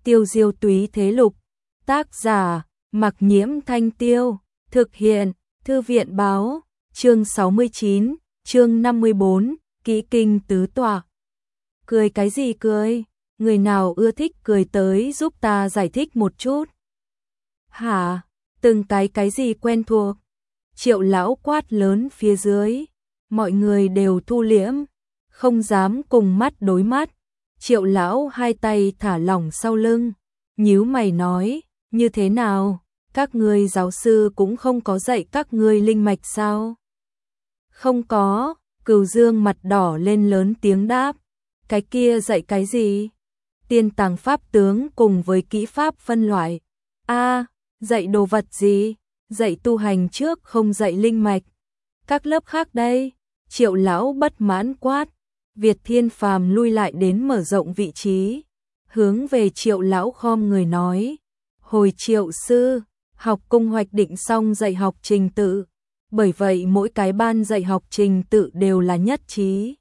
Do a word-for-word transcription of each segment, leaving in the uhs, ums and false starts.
Tiêu diêu túy thế lục. Tác giả, Mặc Nhiễm Thanh Tiêu. Thực hiện, Thư viện báo. Chương sáu mươi chín, chương năm mươi bốn, Kỹ kinh tứ tọa. Cười cái gì cười? Người nào ưa thích cười tới giúp ta giải thích một chút. Hả? Từng cái cái gì quen thuộc? Triệu lão quát lớn phía dưới. Mọi người đều thu liễm, không dám cùng mắt đối mắt. Triệu lão hai tay thả lỏng sau lưng, nhíu mày nói, như thế nào? Các ngươi giáo sư cũng không có dạy các ngươi linh mạch sao? Không có, Cửu Dương mặt đỏ lên lớn tiếng đáp. Cái kia dạy cái gì? Tiên tàng pháp tướng cùng với kỹ pháp phân loại. A, dạy đồ vật gì? Dạy tu hành trước không dạy linh mạch. Các lớp khác đây? Triệu lão bất mãn quát. Việt Thiên Phàm lui lại đến mở rộng vị trí, hướng về Triệu lão khom người nói: "Hồi Triệu sư, học cung hoạch định xong dạy học trình tự, bởi vậy mỗi cái ban dạy học trình tự đều là nhất trí,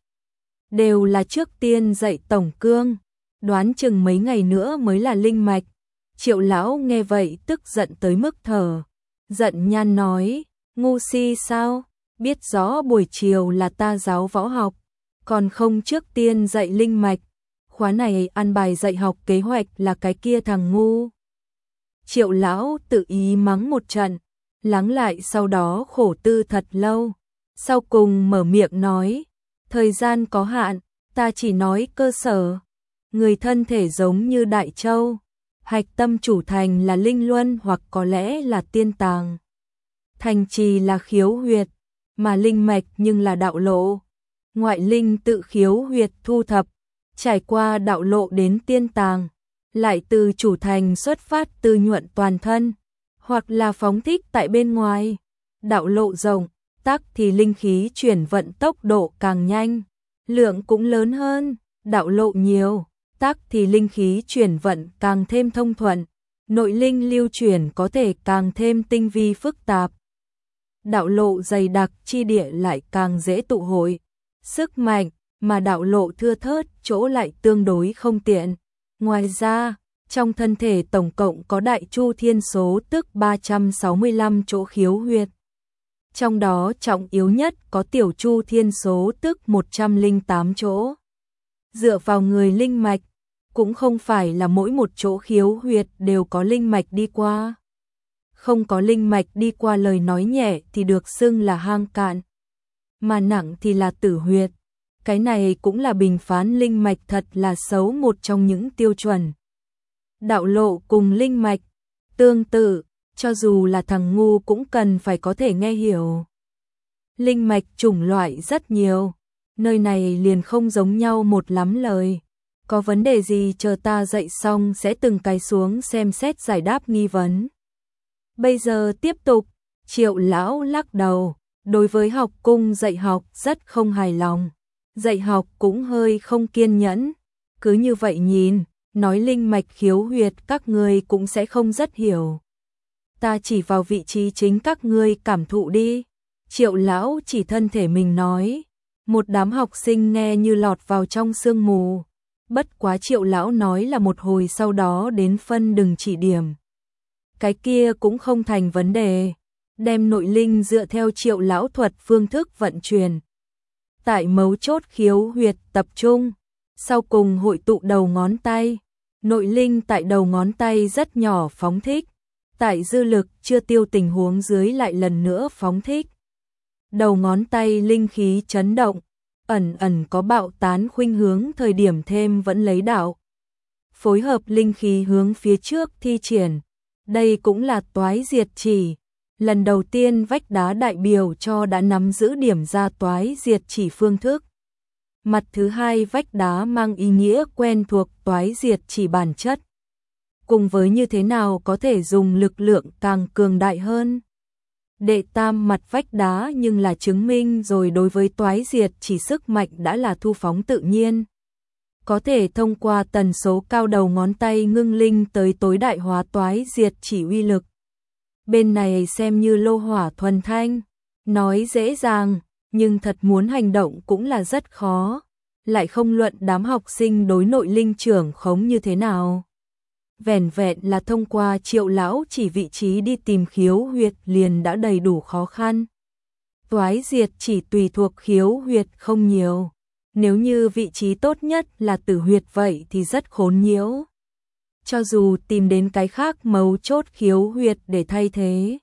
đều là trước tiên dạy tổng cương, đoán chừng mấy ngày nữa mới là linh mạch." Triệu lão nghe vậy tức giận tới mức thở giận nhan nói: "Ngu si sao, biết rõ buổi chiều là ta giáo võ học, còn không trước tiên dạy linh mạch, khóa này ăn bài dạy học kế hoạch là cái kia thằng ngu." Triệu lão tự ý mắng một trận, lắng lại sau đó khổ tư thật lâu, sau cùng mở miệng nói: "Thời gian có hạn, ta chỉ nói cơ sở. Người thân thể giống như đại châu, hạch tâm chủ thành là linh luân hoặc có lẽ là tiên tàng. Thành trì là khiếu huyệt, mà linh mạch nhưng là đạo lộ. Ngoại linh tự khiếu huyệt thu thập, trải qua đạo lộ đến tiên tàng, lại từ chủ thành xuất phát từ nhuận toàn thân, hoặc là phóng thích tại bên ngoài. Đạo lộ rộng, tắc thì linh khí chuyển vận tốc độ càng nhanh, lượng cũng lớn hơn, đạo lộ nhiều, tắc thì linh khí chuyển vận càng thêm thông thuận, nội linh lưu chuyển có thể càng thêm tinh vi phức tạp. Đạo lộ dày đặc chi địa lại càng dễ tụ hội sức mạnh, mà đạo lộ thưa thớt chỗ lại tương đối không tiện. Ngoài ra, trong thân thể tổng cộng có đại chu thiên số tức ba trăm sáu mươi lăm chỗ khiếu huyệt. Trong đó trọng yếu nhất có tiểu chu thiên số tức một trăm lẻ tám chỗ. Dựa vào người linh mạch, cũng không phải là mỗi một chỗ khiếu huyệt đều có linh mạch đi qua. Không có linh mạch đi qua lời nói nhẹ thì được xưng là hang cạn, mà nặng thì là tử huyệt. Cái này cũng là bình phán linh mạch thật là xấu một trong những tiêu chuẩn. Đạo lộ cùng linh mạch tương tự, cho dù là thằng ngu cũng cần phải có thể nghe hiểu. Linh mạch chủng loại rất nhiều, nơi này liền không giống nhau một lắm lời. Có vấn đề gì chờ ta dạy xong sẽ từng cái xuống xem xét giải đáp nghi vấn. Bây giờ tiếp tục." Triệu lão lắc đầu, đối với học cung dạy học rất không hài lòng. Dạy học cũng hơi không kiên nhẫn. Cứ như vậy nhìn, nói linh mạch khiếu huyệt các ngươi cũng sẽ không rất hiểu. Ta chỉ vào vị trí chính các ngươi cảm thụ đi. Triệu lão chỉ thân thể mình nói. Một đám học sinh nghe như lọt vào trong sương mù. Bất quá Triệu lão nói là một hồi sau đó đến phân đừng chỉ điểm. Cái kia cũng không thành vấn đề. Đem nội linh dựa theo Triệu lão thuật phương thức vận chuyển. Tại mấu chốt khiếu huyệt tập trung, sau cùng hội tụ đầu ngón tay. Nội linh tại đầu ngón tay rất nhỏ phóng thích, tại dư lực chưa tiêu tình huống dưới lại lần nữa phóng thích. Đầu ngón tay linh khí chấn động, ẩn ẩn có bạo tán khuynh hướng thời điểm thêm vẫn lấy đạo. Phối hợp linh khí hướng phía trước thi triển, đây cũng là toái diệt chỉ. Lần đầu tiên vách đá đại biểu cho đã nắm giữ điểm ra toái diệt chỉ phương thức. Mặt thứ hai vách đá mang ý nghĩa quen thuộc toái diệt chỉ bản chất. Cùng với như thế nào có thể dùng lực lượng càng cường đại hơn. Đệ tam mặt vách đá nhưng là chứng minh rồi đối với toái diệt chỉ sức mạnh đã là thu phóng tự nhiên. Có thể thông qua tần số cao đầu ngón tay ngưng linh tới tối đại hóa toái diệt chỉ uy lực. Bên này xem như lô hỏa thuần thanh, nói dễ dàng, nhưng thật muốn hành động cũng là rất khó, lại không luận đám học sinh đối nội linh trưởng khống như thế nào. vẻn vẹn là thông qua Triệu lão chỉ vị trí đi tìm khiếu huyệt liền đã đầy đủ khó khăn. Toái diệt chỉ tùy thuộc khiếu huyệt không nhiều. Nếu như vị trí tốt nhất là tử huyệt vậy thì rất khốn nhiễu. Cho dù tìm đến cái khác mấu chốt khiếu huyệt để thay thế,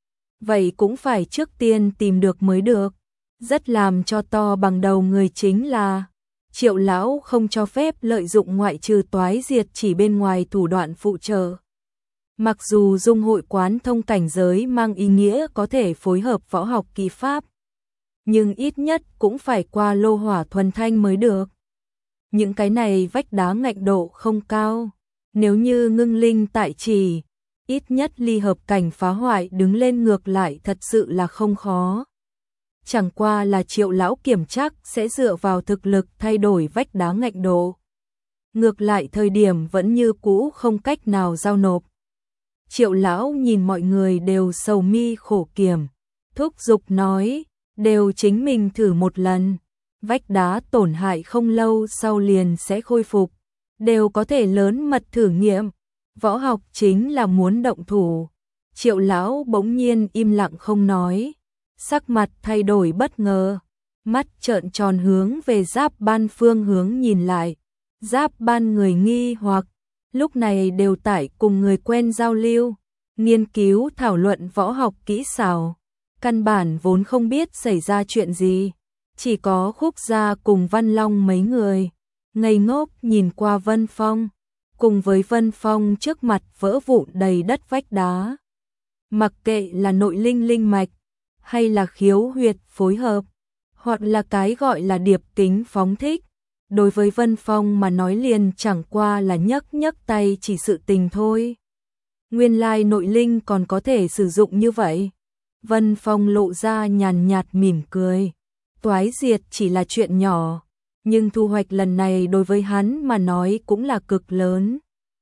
vậy cũng phải trước tiên tìm được mới được. Rất làm cho to bằng đầu người chính là Triệu lão không cho phép lợi dụng ngoại trừ toái diệt chỉ bên ngoài thủ đoạn phụ trợ. Mặc dù dung hội quán thông cảnh giới mang ý nghĩa có thể phối hợp võ học kỳ pháp, nhưng ít nhất cũng phải qua lô hỏa thuần thanh mới được. Những cái này vách đá ngạnh độ không cao, nếu như ngưng linh tại trì, ít nhất ly hợp cảnh phá hoại đứng lên ngược lại thật sự là không khó. Chẳng qua là Triệu lão kiểm chắc sẽ dựa vào thực lực thay đổi vách đá ngạnh độ. Ngược lại thời điểm vẫn như cũ không cách nào giao nộp. Triệu lão nhìn mọi người đều sầu mi khổ kiểm, thúc giục nói, đều chính mình thử một lần. Vách đá tổn hại không lâu sau liền sẽ khôi phục, đều có thể lớn mật thử nghiệm. Võ học chính là muốn động thủ. Triệu lão bỗng nhiên im lặng không nói, sắc mặt thay đổi bất ngờ, mắt trợn tròn hướng về Giáp Ban phương hướng nhìn lại. Giáp Ban người nghi hoặc, lúc này đều tại cùng người quen giao lưu, nghiên cứu thảo luận võ học kỹ xảo, căn bản vốn không biết xảy ra chuyện gì, chỉ có Khúc Gia cùng Văn Long mấy người ngây ngốc nhìn qua Vân Phong, cùng với Vân Phong trước mặt vỡ vụn đầy đất vách đá. Mặc kệ là nội linh linh mạch, hay là khiếu huyệt phối hợp, hoặc là cái gọi là điệp kính phóng thích, đối với Vân Phong mà nói liền chẳng qua là nhấc nhấc tay chỉ sự tình thôi. Nguyên lai nội linh còn có thể sử dụng như vậy. Vân Phong lộ ra nhàn nhạt mỉm cười. Toái diệt chỉ là chuyện nhỏ, nhưng thu hoạch lần này đối với hắn mà nói cũng là cực lớn.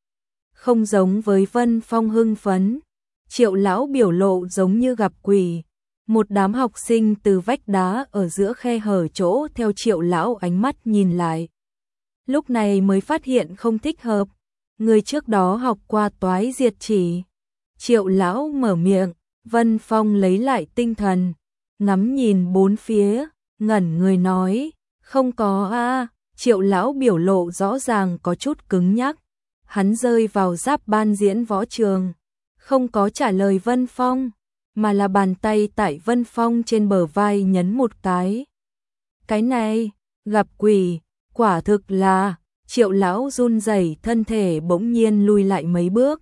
Không giống với Vân Phong hưng phấn, Triệu lão biểu lộ giống như gặp quỷ. Một đám học sinh từ vách đá ở giữa khe hở chỗ theo Triệu lão ánh mắt nhìn lại. Lúc này mới phát hiện không thích hợp, người trước đó học qua toái diệt chỉ. Triệu lão mở miệng, Vân Phong lấy lại tinh thần, ngắm nhìn bốn phía, ngẩn người nói, không có a. Triệu lão biểu lộ rõ ràng có chút cứng nhắc, hắn rơi vào Giáp Ban diễn võ trường, không có trả lời Vân Phong, mà là bàn tay tại Vân Phong trên bờ vai nhấn một cái. Cái này, gặp quỷ, quả thực là, Triệu lão run rẩy thân thể bỗng nhiên lùi lại mấy bước.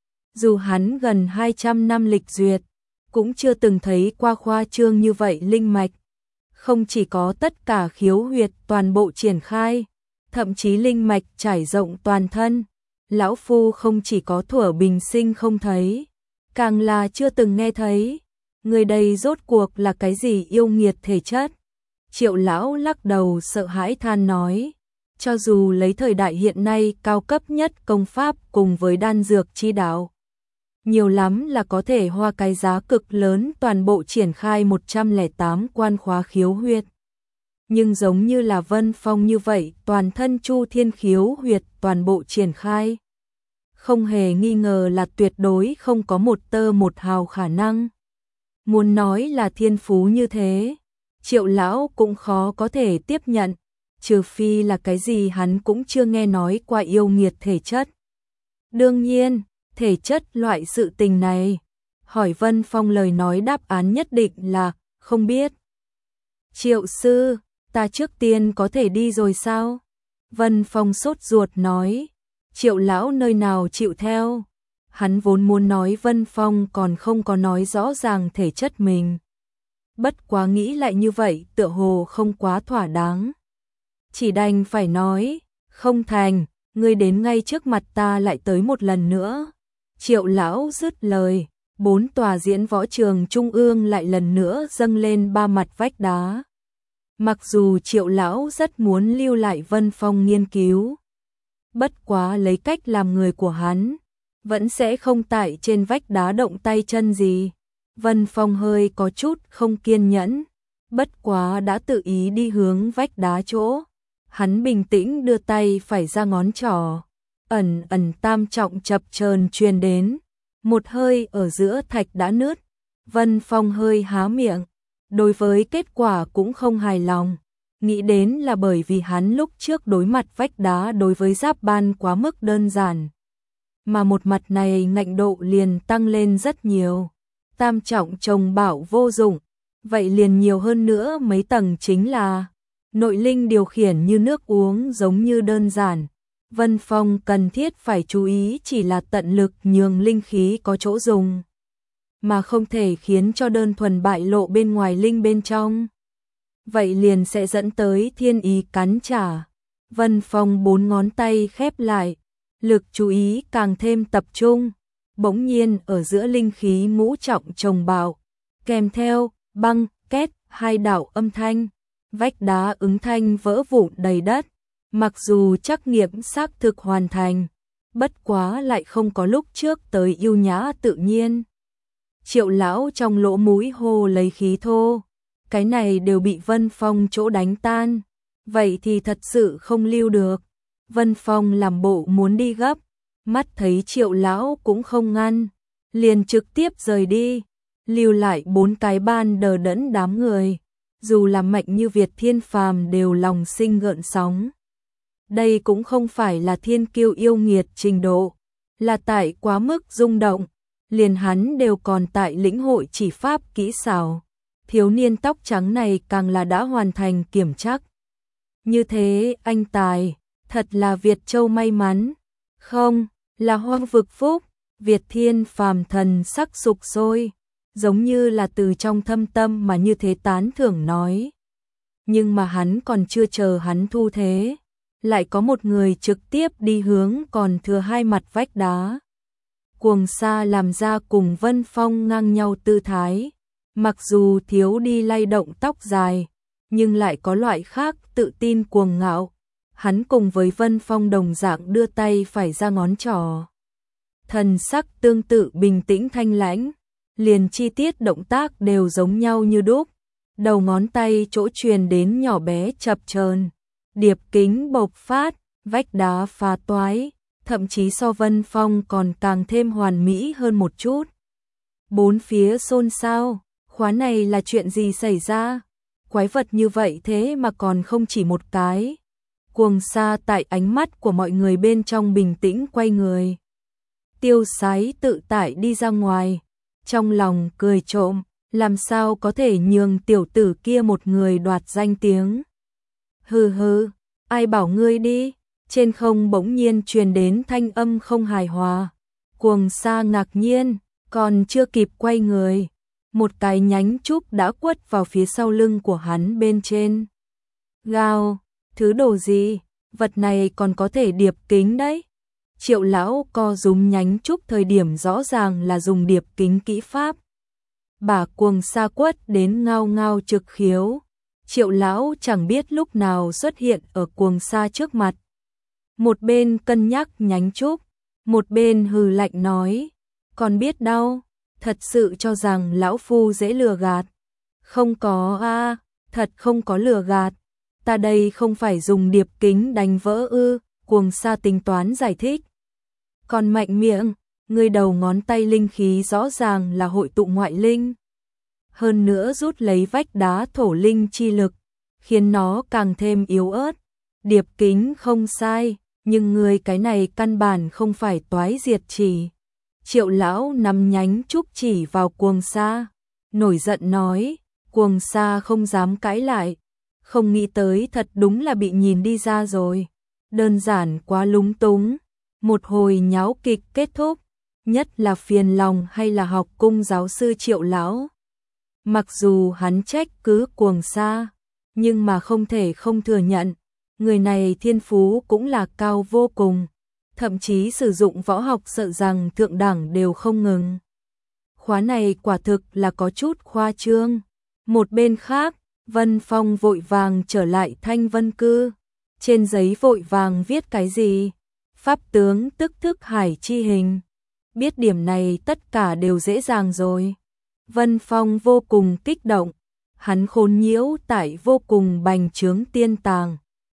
Dù hắn gần hai trăm năm lịch duyệt, cũng chưa từng thấy qua khoa trương như vậy linh mạch. Không chỉ có tất cả khiếu huyệt toàn bộ triển khai, thậm chí linh mạch trải rộng toàn thân. Lão phu không chỉ có thuở bình sinh không thấy, càng là chưa từng nghe thấy. Người đây rốt cuộc là cái gì yêu nghiệt thể chất? Triệu lão lắc đầu sợ hãi than nói, cho dù lấy thời đại hiện nay cao cấp nhất công pháp cùng với đan dược chi đạo, nhiều lắm là có thể hoa cái giá cực lớn toàn bộ triển khai một trăm lẻ tám quan khóa khiếu huyệt. Nhưng giống như là Vân Phong như vậy, toàn thân chu thiên khiếu huyệt toàn bộ triển khai, không hề nghi ngờ là tuyệt đối không có một tơ một hào khả năng. Muốn nói là thiên phú như thế, Triệu lão cũng khó có thể tiếp nhận, trừ phi là cái gì hắn cũng chưa nghe nói qua yêu nghiệt thể chất. Đương nhiên, thể chất loại sự tình này, hỏi Vân Phong lời nói đáp án nhất định là không biết. Triệu sư, ta trước tiên có thể đi rồi sao? Vân Phong sốt ruột nói. Triệu lão nơi nào chịu theo? Hắn vốn muốn nói Vân Phong còn không có nói rõ ràng thể chất mình. Bất quá nghĩ lại như vậy tựa hồ không quá thỏa đáng. Chỉ đành phải nói, không thành, ngươi đến ngay trước mặt ta lại tới một lần nữa. Triệu lão dứt lời, bốn tòa diễn võ trường trung ương lại lần nữa dâng lên ba mặt vách đá. Mặc dù Triệu lão rất muốn lưu lại Vân Phong nghiên cứu, bất quá lấy cách làm người của hắn, vẫn sẽ không tại trên vách đá động tay chân gì. Vân Phong hơi có chút không kiên nhẫn, bất quá đã tự ý đi hướng vách đá chỗ. Hắn bình tĩnh đưa tay phải ra ngón trỏ, ẩn ẩn tam trọng chập chờn truyền đến, một hơi ở giữa thạch đã nứt. Vân Phong hơi há miệng, đối với kết quả cũng không hài lòng, nghĩ đến là bởi vì hắn lúc trước đối mặt vách đá đối với giáp ban quá mức đơn giản, mà một mặt này ngạnh độ liền tăng lên rất nhiều. Tam trọng trồng bảo vô dụng, vậy liền nhiều hơn nữa mấy tầng chính là nội linh điều khiển như nước uống giống như đơn giản. Vân Phong cần thiết phải chú ý chỉ là tận lực nhường linh khí có chỗ dùng, mà không thể khiến cho đơn thuần bại lộ bên ngoài linh bên trong. Vậy liền sẽ dẫn tới thiên ý cắn trả. Vân Phong bốn ngón tay khép lại, lực chú ý càng thêm tập trung. Bỗng nhiên ở giữa linh khí ngũ trọng trồng bạo, kèm theo băng, két, hai đạo âm thanh, vách đá ứng thanh vỡ vụn đầy đất. Mặc dù trắc nghiệm xác thực hoàn thành, bất quá lại không có lúc trước tới yêu nhã tự nhiên. Triệu lão trong lỗ mũi hô lấy khí thô, cái này đều bị Vân Phong chỗ đánh tan, vậy thì thật sự không lưu được. Vân Phong làm bộ muốn đi gấp, mắt thấy Triệu lão cũng không ngăn, liền trực tiếp rời đi, lưu lại bốn cái ban đờ đẫn đám người, dù là mạnh như Việt Thiên Phàm đều lòng sinh gợn sóng. Đây cũng không phải là thiên kiêu yêu nghiệt trình độ, là tại quá mức rung động, liền hắn đều còn tại lĩnh hội chỉ pháp kỹ xảo. Thiếu niên tóc trắng này càng là đã hoàn thành kiểm trắc. Như thế anh tài, thật là Việt Châu may mắn, không, là hoang vực phúc. Việt Thiên Phàm thần sắc sục sôi, giống như là từ trong thâm tâm mà như thế tán thưởng nói. Nhưng mà hắn còn chưa chờ hắn thu thế, lại có một người trực tiếp đi hướng còn thừa hai mặt vách đá. Cuồng Sa làm ra cùng Vân Phong ngang nhau tư thái, mặc dù thiếu đi lay động tóc dài, nhưng lại có loại khác tự tin cuồng ngạo. Hắn cùng với Vân Phong đồng dạng đưa tay phải ra ngón trỏ. Thần sắc tương tự bình tĩnh thanh lãnh, liền chi tiết động tác đều giống nhau như đúc. Đầu ngón tay chỗ truyền đến nhỏ bé chập chờn, điệp kính bộc phát, vách đá phá toái, thậm chí so Vân Phong còn càng thêm hoàn mỹ hơn một chút. Bốn phía xôn xao, khóa này là chuyện gì xảy ra? Quái vật như vậy thế mà còn không chỉ một cái. Cuồng Sa tại ánh mắt của mọi người bên trong bình tĩnh quay người, tiêu sái tự tại đi ra ngoài, trong lòng cười trộm, làm sao có thể nhường tiểu tử kia một người đoạt danh tiếng. Hừ hừ, ai bảo ngươi đi? Trên không bỗng nhiên truyền đến thanh âm không hài hòa. Cuồng Sa ngạc nhiên, còn chưa kịp quay người, một cái nhánh trúc đã quất vào phía sau lưng của hắn bên trên. Gào, thứ đồ gì? Vật này còn có thể điệp kính đấy. Triệu lão co dùng nhánh trúc thời điểm rõ ràng là dùng điệp kính kỹ pháp. Bà Cuồng Sa quất đến ngao ngao trực khiếu. Triệu lão chẳng biết lúc nào xuất hiện ở Cuồng Sa trước mặt. Một bên cân nhắc nhánh trúc, một bên hừ lạnh nói, còn biết đâu, thật sự cho rằng lão phu dễ lừa gạt. Không có a, à, thật không có lừa gạt. Ta đây không phải dùng điệp kính đánh vỡ ư? Cuồng Sa tính toán giải thích. Còn mạnh miệng, người đầu ngón tay linh khí rõ ràng là hội tụ ngoại linh. Hơn nữa rút lấy vách đá thổ linh chi lực, khiến nó càng thêm yếu ớt. Điệp kính không sai, nhưng người cái này căn bản không phải toái diệt chỉ. Triệu lão nắm nhánh trúc chỉ vào Cuồng Sa, nổi giận nói. Cuồng Sa không dám cãi lại, không nghĩ tới thật đúng là bị nhìn đi ra rồi. Đơn giản quá lúng túng. Một hồi nháo kịch kết thúc, nhất là phiền lòng hay là học cung giáo sư Triệu lão. Mặc dù hắn trách cứ Cuồng Sa, nhưng mà không thể không thừa nhận, người này thiên phú cũng là cao vô cùng, thậm chí sử dụng võ học sợ rằng thượng đẳng đều không ngừng. Khóa này quả thực là có chút khoa trương. Một bên khác, Vân Phong vội vàng trở lại Thanh Vân Cư, trên giấy vội vàng viết cái gì? Pháp tướng tức thức hải chi hình. Biết điểm này tất cả đều dễ dàng rồi. Vân Phong vô cùng kích động, hắn khôn nhiễu tại vô cùng bành trướng tiên tàng,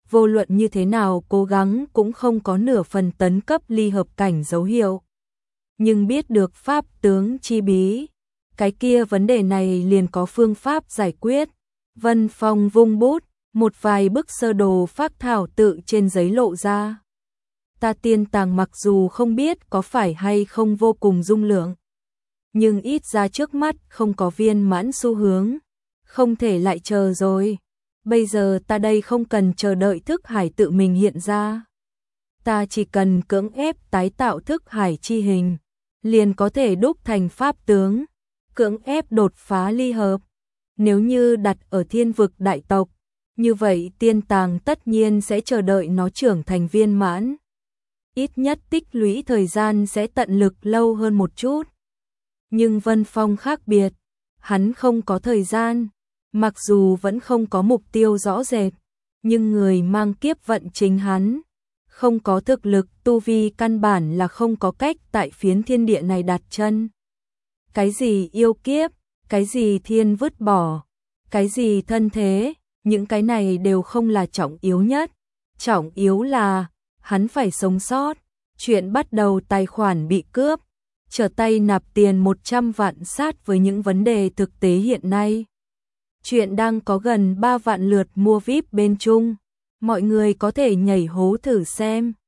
vô luận như thế nào cố gắng cũng không có nửa phần tấn cấp ly hợp cảnh dấu hiệu. Nhưng biết được pháp tướng chi bí, cái kia vấn đề này liền có phương pháp giải quyết. Vân Phong vung bút, một vài bức sơ đồ phác thảo tự trên giấy lộ ra. Ta tiên tàng mặc dù không biết có phải hay không vô cùng dung lượng, nhưng ít ra trước mắt không có viên mãn xu hướng, không thể lại chờ rồi. Bây giờ ta đây không cần chờ đợi thức hải tự mình hiện ra. Ta chỉ cần cưỡng ép tái tạo thức hải chi hình, liền có thể đúc thành pháp tướng, cưỡng ép đột phá ly hợp. Nếu như đặt ở thiên vực đại tộc, như vậy tiên tàng tất nhiên sẽ chờ đợi nó trưởng thành viên mãn. Ít nhất tích lũy thời gian sẽ tận lực lâu hơn một chút. Nhưng Vân Phong khác biệt, hắn không có thời gian, mặc dù vẫn không có mục tiêu rõ rệt, nhưng người mang kiếp vận chính hắn, không có thực lực tu vi căn bản là không có cách tại phiến thiên địa này đặt chân. Cái gì yêu kiếp, cái gì thiên vứt bỏ, cái gì thân thế, những cái này đều không là trọng yếu nhất. Trọng yếu là, hắn phải sống sót. Chuyện bắt đầu tài khoản bị cướp, trở tay nạp tiền một trăm vạn sát với những vấn đề thực tế hiện nay. Chuyện đang có gần ba vạn lượt mua víp bên Trung. Mọi người có thể nhảy hố thử xem.